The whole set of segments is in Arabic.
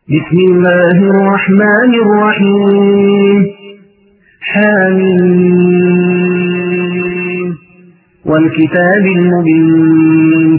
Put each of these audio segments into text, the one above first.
بسم الله الرحمن الرحيم. حميم والكتاب المبين.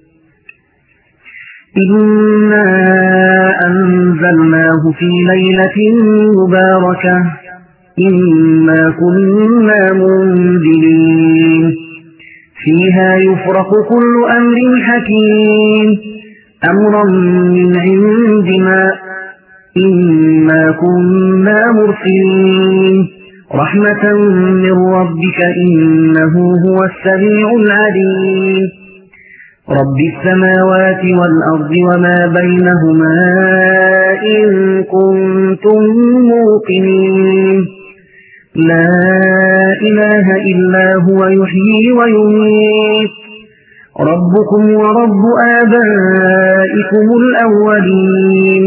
إنا أنزلناه في ليلة مباركة إنا كنا منذرين فيها يفرق كل أمر حكيم أمرا من عندنا إنا كنا مرسلين رحمة من ربك إنه هو السميع العليم. رب السماوات والأرض وما بينهما إن كنتم موقنين لا إله إلا هو يحيي ويميت ربكم ورب آبائكم الأولين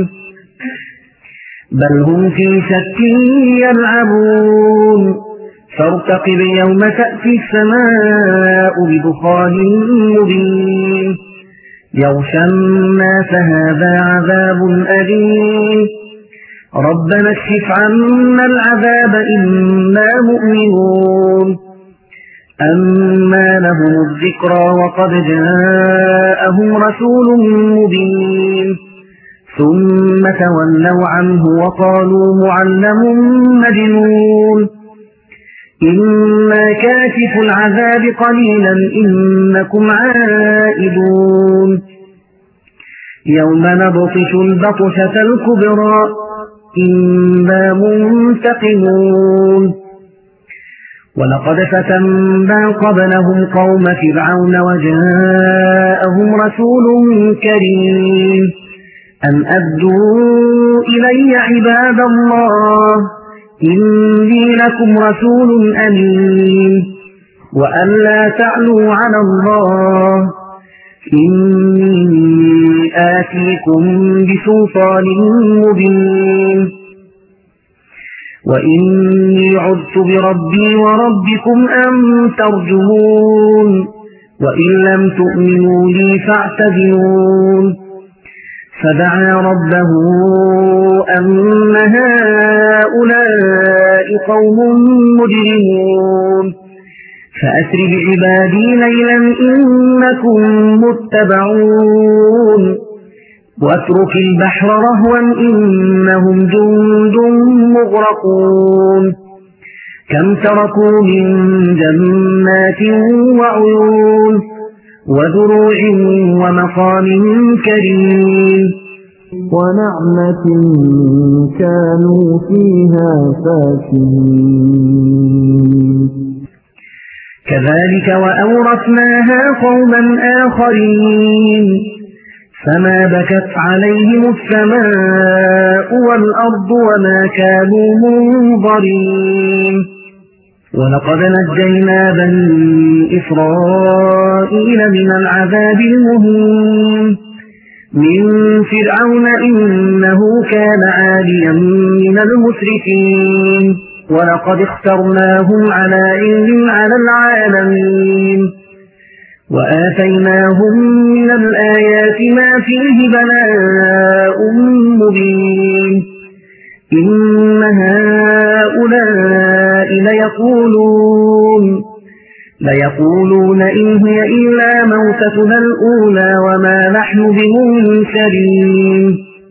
بل هم في شك يلعبون فارتقب يوم تأتي السماء بدخان مبين يغشى الناس هذا عذاب أليم ربنا اكشف عنا العذاب إنا مؤمنون. أما لهم الذكرى وقد جاءهم رسول مبين ثم تولوا عنه وقالوا معلم مجنون إنا كاشف العذاب قليلا إنكم عائدون يوم نبطش البطشة الكبرى إنا منتقمون. ولقد فتنا قبلهم قوم فرعون وجاءهم رسول كريم أن أدوا إلي عباد الله إني لكم رسول أمين وأن لا تعلوا على الله إني آتيكم بسلطان مبين وإني عذت بربي وربكم أن ترجمون وإن لم تؤمنوا لي فاعتذرون. فدعا ربه أن هؤلاء قوم مجرمون فأسر بعبادي ليلا إنكم متبعون واترك البحر رهوا إنهم جند مغرقون كم تركوا من جنات وعيون وزروع ومقام كريم ونعمة كانوا فيها فاكهين كذلك وأورثناها قوما آخرين فما بكت عليهم السماء والأرض وما كانوا منظرين. ولقد نجينا بني إسرائيل من العذاب المهين من فرعون إنه كان عاليا من المسرفين ولقد اخترناهم على علم على العالمين وآتيناهم من الآيات ما فيه بلاء مبين إن هؤلاء ليقولون إن هي إلا موتتنا الأولى وما نحن بمنشرين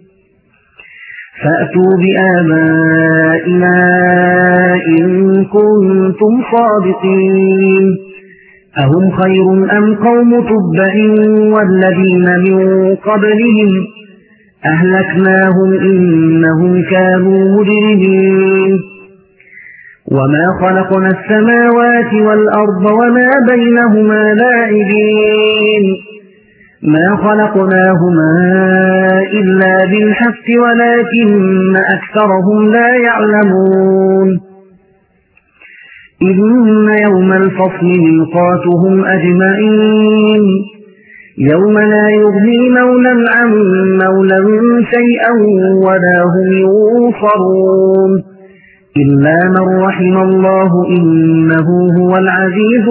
فأتوا بآبائنا إن كنتم صادقين أهم خير أم قوم تبع والذين من قبلهم أهلكناهم إنهم كانوا مجرمين. وما خلقنا السماوات والأرض وما بينهما لاعبين ما خلقناهما إلا بالحق ولكن أكثرهم لا يعلمون. إن يوم الفصل ميقاتهم أجمعين يوم لا يغني مولى عن مولى شيئا ولا هم ينصرون إلا من رحم الله إنه هو العزيز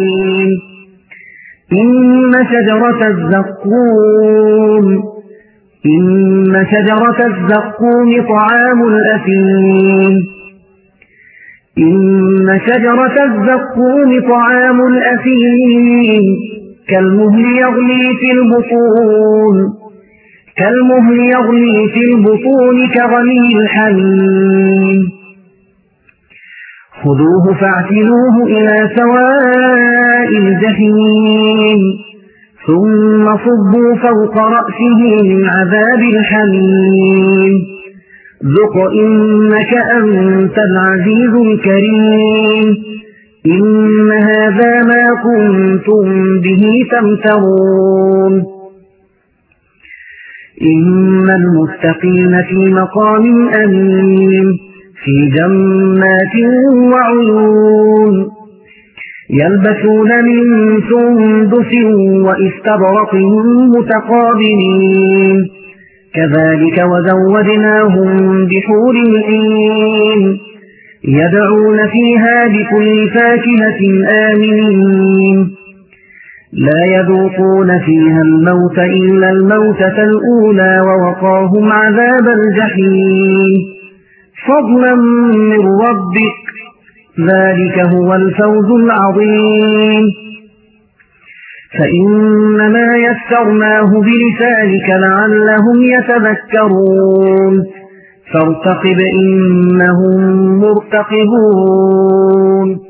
الرحيم. إن شجرة الزقوم إن شجرة الزقوم طعام الأثيم إن شجرة الزقوم طعام الأثيم كالمهل يغلي في البطون كغلي الحميم خذوه فاعتلوه إلى سواء الجحيم ثم صبوا فوق رأسه من عذاب الحميم ذق إنك أنت العزيز الكريم إن هذا ما كنتم به تمترون إن المتقين في مقام أمين في جنات وعيون يلبسون من سندس وإستبرق متقابلين كذلك وزودناهم بحور عين يدعون فيها بكل فاكهة آمنين لا يذوقون فيها الموت إلا الموتة الأولى ووقاهم عذاب الجحيم فضلا من ربك ذلك هو الفوز العظيم فإنما يسرناه بلسانك لعلهم يتذكرون فارتقب إنهم مرتقبون